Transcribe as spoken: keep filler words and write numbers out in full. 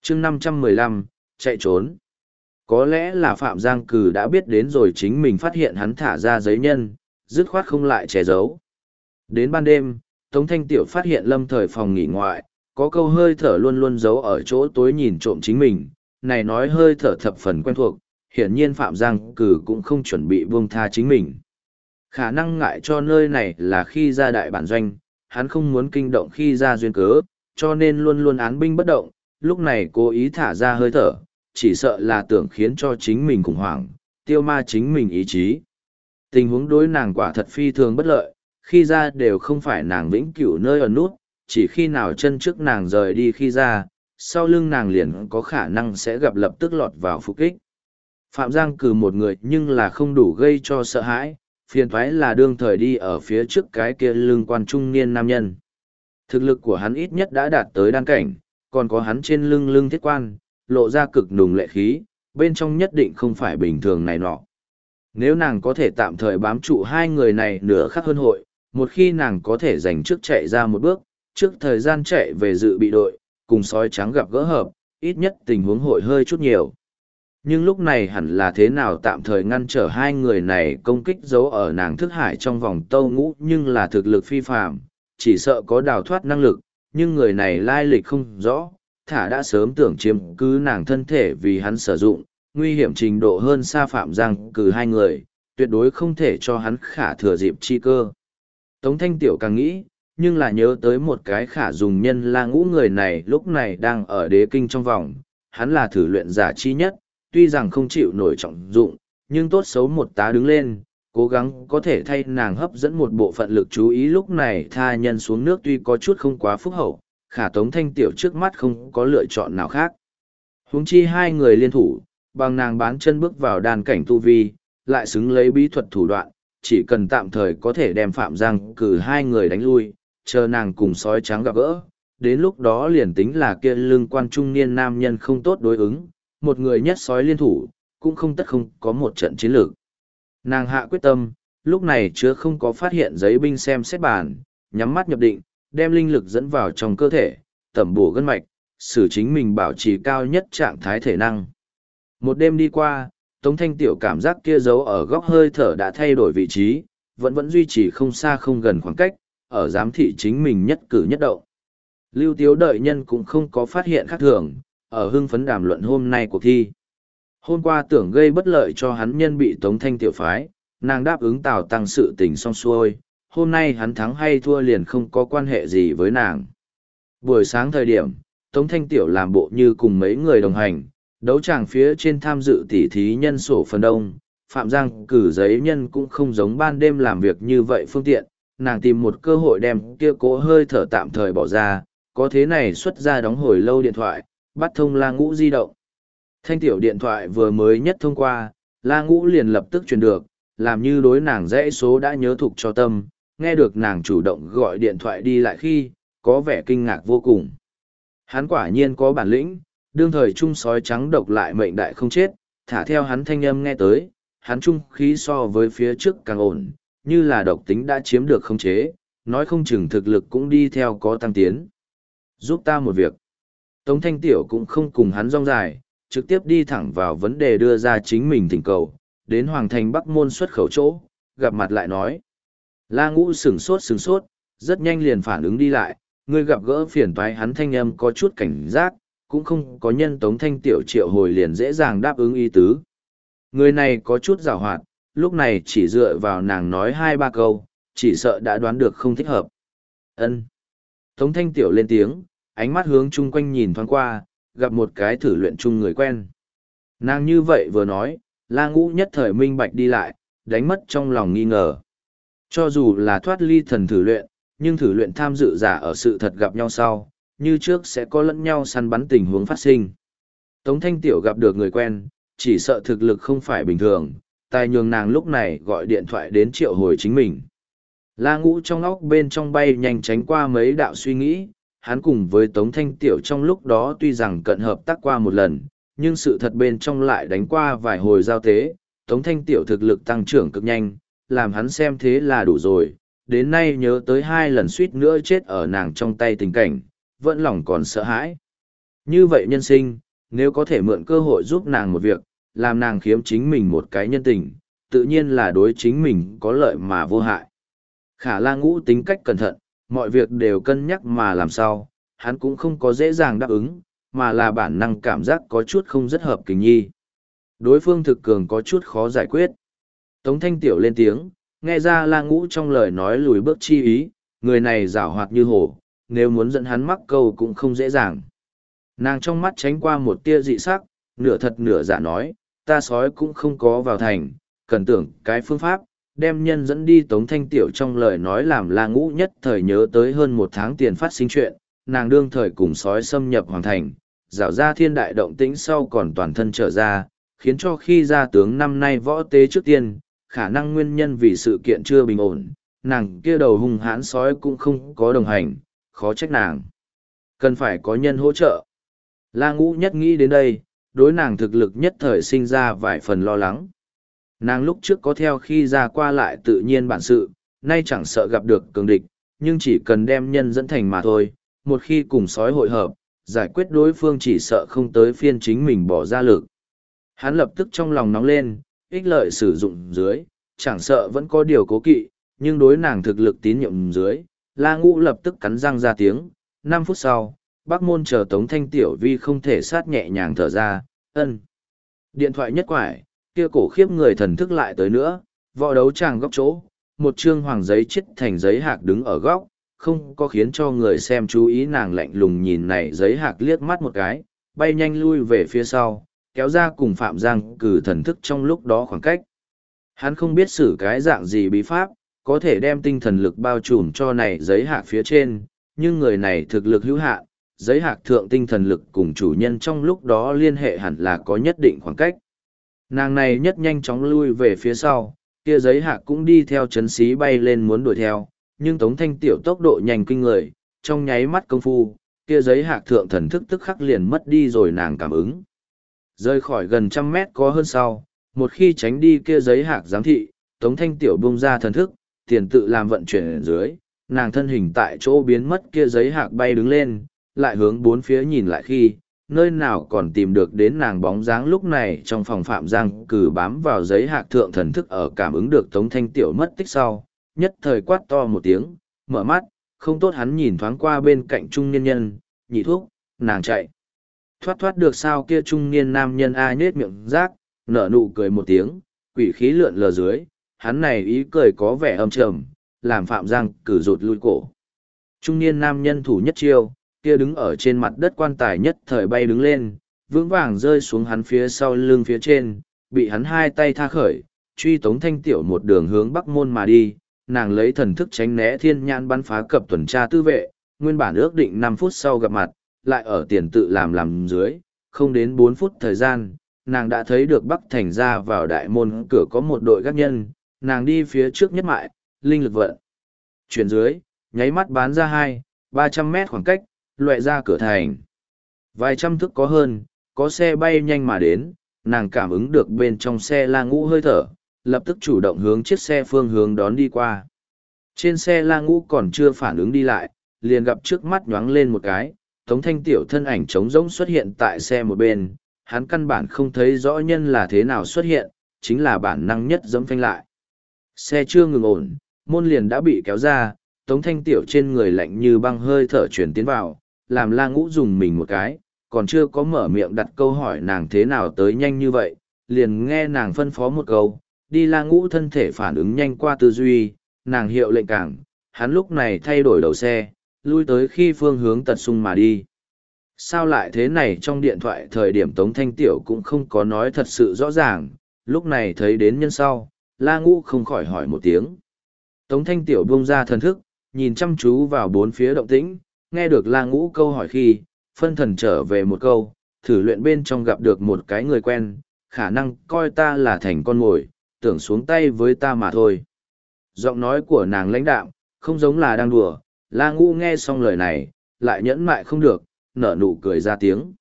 chương năm trăm mười lăm, chạy trốn. Có lẽ là Phạm Giang Cừ đã biết đến rồi chính mình phát hiện hắn thả ra giấy nhân, dứt khoát không lại che giấu. Đến ban đêm, Tống Thanh Tiểu phát hiện Lâm Thời phòng nghỉ ngoại, có câu hơi thở luôn luôn giấu ở chỗ tối nhìn trộm chính mình, này nói hơi thở thập phần quen thuộc, hiển nhiên Phạm Giang Cừ cũng không chuẩn bị buông tha chính mình. Khả năng ngại cho nơi này là khi ra đại bản doanh, hắn không muốn kinh động khi ra duyên cớ, cho nên luôn luôn án binh bất động, lúc này cố ý thả ra hơi thở, chỉ sợ là tưởng khiến cho chính mình khủng hoảng, tiêu ma chính mình ý chí. Tình huống đối nàng quả thật phi thường bất lợi, khi ra đều không phải nàng vĩnh cửu nơi ở nút, chỉ khi nào chân trước nàng rời đi khi ra, sau lưng nàng liền có khả năng sẽ gặp lập tức lọt vào phục kích. Phạm Giang Cừ một người nhưng là không đủ gây cho sợ hãi, phiền thoái là đương thời đi ở phía trước cái kia lưng quan trung niên nam nhân. Thực lực của hắn ít nhất đã đạt tới đan cảnh, còn có hắn trên lưng lưng thiết quan, lộ ra cực nùng lệ khí, bên trong nhất định không phải bình thường này nọ. Nếu nàng có thể tạm thời bám trụ hai người này nửa khắc hơn hội, một khi nàng có thể giành trước chạy ra một bước, trước thời gian chạy về dự bị đội, cùng sói trắng gặp gỡ hợp, ít nhất tình huống hội hơi chút nhiều. Nhưng lúc này hẳn là thế nào tạm thời ngăn trở hai người này công kích giấu ở nàng thức hải trong vòng tâu ngũ nhưng là thực lực phi phạm, chỉ sợ có đào thoát năng lực, nhưng người này lai lịch không rõ, thả đã sớm tưởng chiếm cứ nàng thân thể vì hắn sử dụng, nguy hiểm trình độ hơn xa Phạm Giang Cừ hai người, tuyệt đối không thể cho hắn khả thừa dịp chi cơ. Tống Thanh Tiểu càng nghĩ, nhưng là nhớ tới một cái khả dùng nhân La Ngũ người này lúc này đang ở đế kinh trong vòng, hắn là thử luyện giả chi nhất, tuy rằng không chịu nổi trọng dụng, nhưng tốt xấu một tá đứng lên, cố gắng có thể thay nàng hấp dẫn một bộ phận lực chú ý lúc này tha nhân xuống nước tuy có chút không quá phúc hậu, khả Tống Thanh Tiểu trước mắt không có lựa chọn nào khác. Huống chi hai người liên thủ, bằng nàng bán chân bước vào đàn cảnh tu vi, lại xứng lấy bí thuật thủ đoạn, chỉ cần tạm thời có thể đem Phạm Giang Cừ hai người đánh lui, chờ nàng cùng sói trắng gặp gỡ, đến lúc đó liền tính là kia lưng quan trung niên nam nhân không tốt đối ứng, một người nhất sói liên thủ, cũng không tất không có một trận chiến lược. Nàng hạ quyết tâm, lúc này chứa không có phát hiện giấy binh xem xét bàn, nhắm mắt nhập định, đem linh lực dẫn vào trong cơ thể, tẩm bổ gân mạch, xử chính mình bảo trì cao nhất trạng thái thể năng. Một đêm đi qua, Tống Thanh Tiểu cảm giác kia giấu ở góc hơi thở đã thay đổi vị trí, vẫn vẫn duy trì không xa không gần khoảng cách, ở giám thị chính mình nhất cử nhất động. Lưu Tiếu đợi nhân cũng không có phát hiện khác thường, ở hưng phấn đàm luận hôm nay cuộc thi. Hôm qua tưởng gây bất lợi cho hắn nhân bị Tống Thanh Tiểu phái, nàng đáp ứng Tào Tăng sự tình xong xuôi, hôm nay hắn thắng hay thua liền không có quan hệ gì với nàng. Buổi sáng thời điểm, Tống Thanh Tiểu làm bộ như cùng mấy người đồng hành, đấu tràng phía trên tham dự tỉ thí nhân sổ phần đông, Phạm Giang Cử giấy nhân cũng không giống ban đêm làm việc như vậy phương tiện, nàng tìm một cơ hội đem kia cố hơi thở tạm thời bỏ ra, có thế này xuất ra đóng hồi lâu điện thoại, bắt thông La Ngũ di động. Thanh Tiểu điện thoại vừa mới nhất thông qua, La Ngũ liền lập tức truyền được, làm như đối nàng dãy số đã nhớ thuộc cho tâm, nghe được nàng chủ động gọi điện thoại đi lại khi, có vẻ kinh ngạc vô cùng. Hắn quả nhiên có bản lĩnh, đương thời trung sói trắng độc lại mệnh đại không chết, thả theo hắn thanh âm nghe tới, hắn trung khí so với phía trước càng ổn, như là độc tính đã chiếm được khống chế, nói không chừng thực lực cũng đi theo có tăng tiến. Giúp ta một việc. Tống Thanh Tiểu cũng không cùng hắn rong dài, trực tiếp đi thẳng vào vấn đề đưa ra chính mình thỉnh cầu, đến Hoàng Thành Bắc Môn xuất khẩu chỗ, gặp mặt lại nói. La Ngũ sửng sốt sửng sốt, rất nhanh liền phản ứng đi lại, người gặp gỡ phiền toái hắn thanh âm có chút cảnh giác, cũng không có nhân Tống Thanh Tiểu triệu hồi liền dễ dàng đáp ứng ý tứ. Người này có chút giàu hoạt, lúc này chỉ dựa vào nàng nói hai ba câu, chỉ sợ đã đoán được không thích hợp. Ân. Tống Thanh Tiểu lên tiếng, ánh mắt hướng chung quanh nhìn thoáng qua, gặp một cái thử luyện chung người quen. Nàng như vậy vừa nói, La Ngũ nhất thời minh bạch đi lại, đánh mất trong lòng nghi ngờ. Cho dù là thoát ly thần thử luyện, nhưng thử luyện tham dự giả ở sự thật gặp nhau sau, như trước sẽ có lẫn nhau săn bắn tình huống phát sinh. Tống Thanh Tiểu gặp được người quen, chỉ sợ thực lực không phải bình thường, tài nhường nàng lúc này gọi điện thoại đến triệu hồi chính mình. La Ngũ trong óc bên trong bay nhanh tránh qua mấy đạo suy nghĩ, hắn cùng với Tống Thanh Tiểu trong lúc đó tuy rằng cận hợp tác qua một lần, nhưng sự thật bên trong lại đánh qua vài hồi giao tế, Tống Thanh Tiểu thực lực tăng trưởng cực nhanh, làm hắn xem thế là đủ rồi, đến nay nhớ tới hai lần suýt nữa chết ở nàng trong tay tình cảnh, vẫn lòng còn sợ hãi. Như vậy nhân sinh, nếu có thể mượn cơ hội giúp nàng một việc, làm nàng khiếm chính mình một cái nhân tình, tự nhiên là đối chính mình có lợi mà vô hại. Khả La Ngũ tính cách cẩn thận, mọi việc đều cân nhắc mà làm sao, hắn cũng không có dễ dàng đáp ứng, mà là bản năng cảm giác có chút không rất hợp kình nhi. Đối phương thực cường có chút khó giải quyết. Tống Thanh Tiểu lên tiếng, nghe ra La Ngũ trong lời nói lùi bước chi ý, người này giảo hoạt như hổ, nếu muốn dẫn hắn mắc câu cũng không dễ dàng. Nàng trong mắt tránh qua một tia dị sắc, nửa thật nửa giả nói, ta sói cũng không có vào thành, cần tưởng cái phương pháp, đem nhân dẫn đi. Tống Thanh Tiểu trong lời nói làm La Ngũ nhất thời nhớ tới hơn một tháng tiền phát sinh chuyện, nàng đương thời cùng sói xâm nhập hoàng thành, rảo ra thiên đại động tĩnh sau còn toàn thân trở ra, khiến cho khi ra tướng năm nay võ tế trước tiên, khả năng nguyên nhân vì sự kiện chưa bình ổn, nàng kia đầu hung hãn sói cũng không có đồng hành, khó trách nàng. Cần phải có nhân hỗ trợ. La Ngũ nhất nghĩ đến đây, đối nàng thực lực nhất thời sinh ra vài phần lo lắng. Nàng lúc trước có theo khi ra qua lại tự nhiên bản sự, nay chẳng sợ gặp được cường địch, nhưng chỉ cần đem nhân dẫn thành mà thôi, một khi cùng sói hội hợp, giải quyết đối phương chỉ sợ không tới phiên chính mình bỏ ra lực. Hắn lập tức trong lòng nóng lên, ích lợi sử dụng dưới, chẳng sợ vẫn có điều cố kỵ, nhưng đối nàng thực lực tín nhiệm dưới, La Ngũ lập tức cắn răng ra tiếng. Năm phút sau, Bắc Môn chờ Tống Thanh Tiểu Vi không thể sát nhẹ nhàng thở ra, ân. Điện thoại nhất quải, kia cổ khiếp người thần thức lại tới nữa, võ đấu tràng góc chỗ, một chương hoàng giấy chít thành giấy hạc đứng ở góc, không có khiến cho người xem chú ý. Nàng lạnh lùng nhìn này giấy hạc liếc mắt một cái, bay nhanh lui về phía sau, kéo ra cùng Phạm Giang cử thần thức trong lúc đó khoảng cách. Hắn không biết xử cái dạng gì bí pháp, có thể đem tinh thần lực bao trùm cho này giấy hạc phía trên, nhưng người này thực lực hữu hạn, giấy hạc thượng tinh thần lực cùng chủ nhân trong lúc đó liên hệ hẳn là có nhất định khoảng cách. Nàng này nhất nhanh chóng lui về phía sau, kia giấy hạc cũng đi theo chấn xí bay lên muốn đuổi theo, nhưng Tống Thanh Tiểu tốc độ nhanh kinh người, trong nháy mắt công phu, kia giấy hạc thượng thần thức tức khắc liền mất đi rồi nàng cảm ứng. Rơi khỏi gần trăm mét có hơn sau, một khi tránh đi kia giấy hạc giám thị, Tống Thanh Tiểu bung ra thần thức, tiền tự làm vận chuyển ở dưới, nàng thân hình tại chỗ biến mất. Kia giấy hạc bay đứng lên, lại hướng bốn phía nhìn lại khi, nơi nào còn tìm được đến nàng bóng dáng. Lúc này trong phòng Phạm Giang cử bám vào giấy hạc thượng thần thức ở cảm ứng được Tống Thanh Tiểu mất tích sau, nhất thời quát to một tiếng, mở mắt, không tốt. Hắn nhìn thoáng qua bên cạnh trung niên nhân, nhị thuốc, nàng chạy. Thoát thoát được sao? Kia trung niên nam nhân ai nết miệng rác, nở nụ cười một tiếng, quỷ khí lượn lờ dưới, hắn này ý cười có vẻ âm trầm, làm Phạm Giang cử rụt lui cổ. Trung niên nam nhân thủ nhất chiêu, kia đứng ở trên mặt đất quan tài nhất thời bay đứng lên, vững vàng rơi xuống hắn phía sau lưng phía trên, bị hắn hai tay tha khởi, truy Tống Thanh Tiểu một đường hướng Bắc Môn mà đi. Nàng lấy thần thức tránh né thiên nhãn bắn phá cập tuần tra tư vệ, nguyên bản ước định năm phút sau gặp mặt, lại ở tiền tự làm làm dưới, không đến bốn phút thời gian, nàng đã thấy được Bắc Thành ra vào đại môn cửa có một đội gác nhân, nàng đi phía trước nhất mại, linh lực vận. Chuyển dưới, nháy mắt bán ra hai, ba trăm mét khoảng cách, loại ra cửa thành. Vài trăm thước có hơn, có xe bay nhanh mà đến, nàng cảm ứng được bên trong xe La Ngũ hơi thở, lập tức chủ động hướng chiếc xe phương hướng đón đi qua. Trên xe La Ngũ còn chưa phản ứng đi lại, liền gặp trước mắt nhoáng lên một cái, Tống Thanh Tiểu thân ảnh trống rỗng xuất hiện tại xe một bên, hắn căn bản không thấy rõ nhân là thế nào xuất hiện, chính là bản năng nhất dẫm phanh lại. Xe chưa ngừng ổn, môn liền đã bị kéo ra, Tống Thanh Tiểu trên người lạnh như băng hơi thở chuyển tiến vào, làm La Ngũ dùng mình một cái, còn chưa có mở miệng đặt câu hỏi nàng thế nào tới nhanh như vậy, liền nghe nàng phân phó một câu, đi. La Ngũ thân thể phản ứng nhanh qua tư duy, nàng hiệu lệnh cảng, hắn lúc này thay đổi đầu xe, lui tới khi phương hướng tật sung mà đi. Sao lại thế này? Trong điện thoại thời điểm Tống Thanh Tiểu cũng không có nói thật sự rõ ràng, lúc này thấy đến nhân sau, La Ngũ không khỏi hỏi một tiếng. Tống Thanh Tiểu buông ra thần thức, nhìn chăm chú vào bốn phía động tĩnh, nghe được La Ngũ câu hỏi khi, phân thần trở về một câu, thử luyện bên trong gặp được một cái người quen, khả năng coi ta là thành con mồi, tưởng xuống tay với ta mà thôi. Giọng nói của nàng lãnh đạm, không giống là đang đùa. La Ngũ nghe xong lời này, lại nhẫn mại không được, nở nụ cười ra tiếng.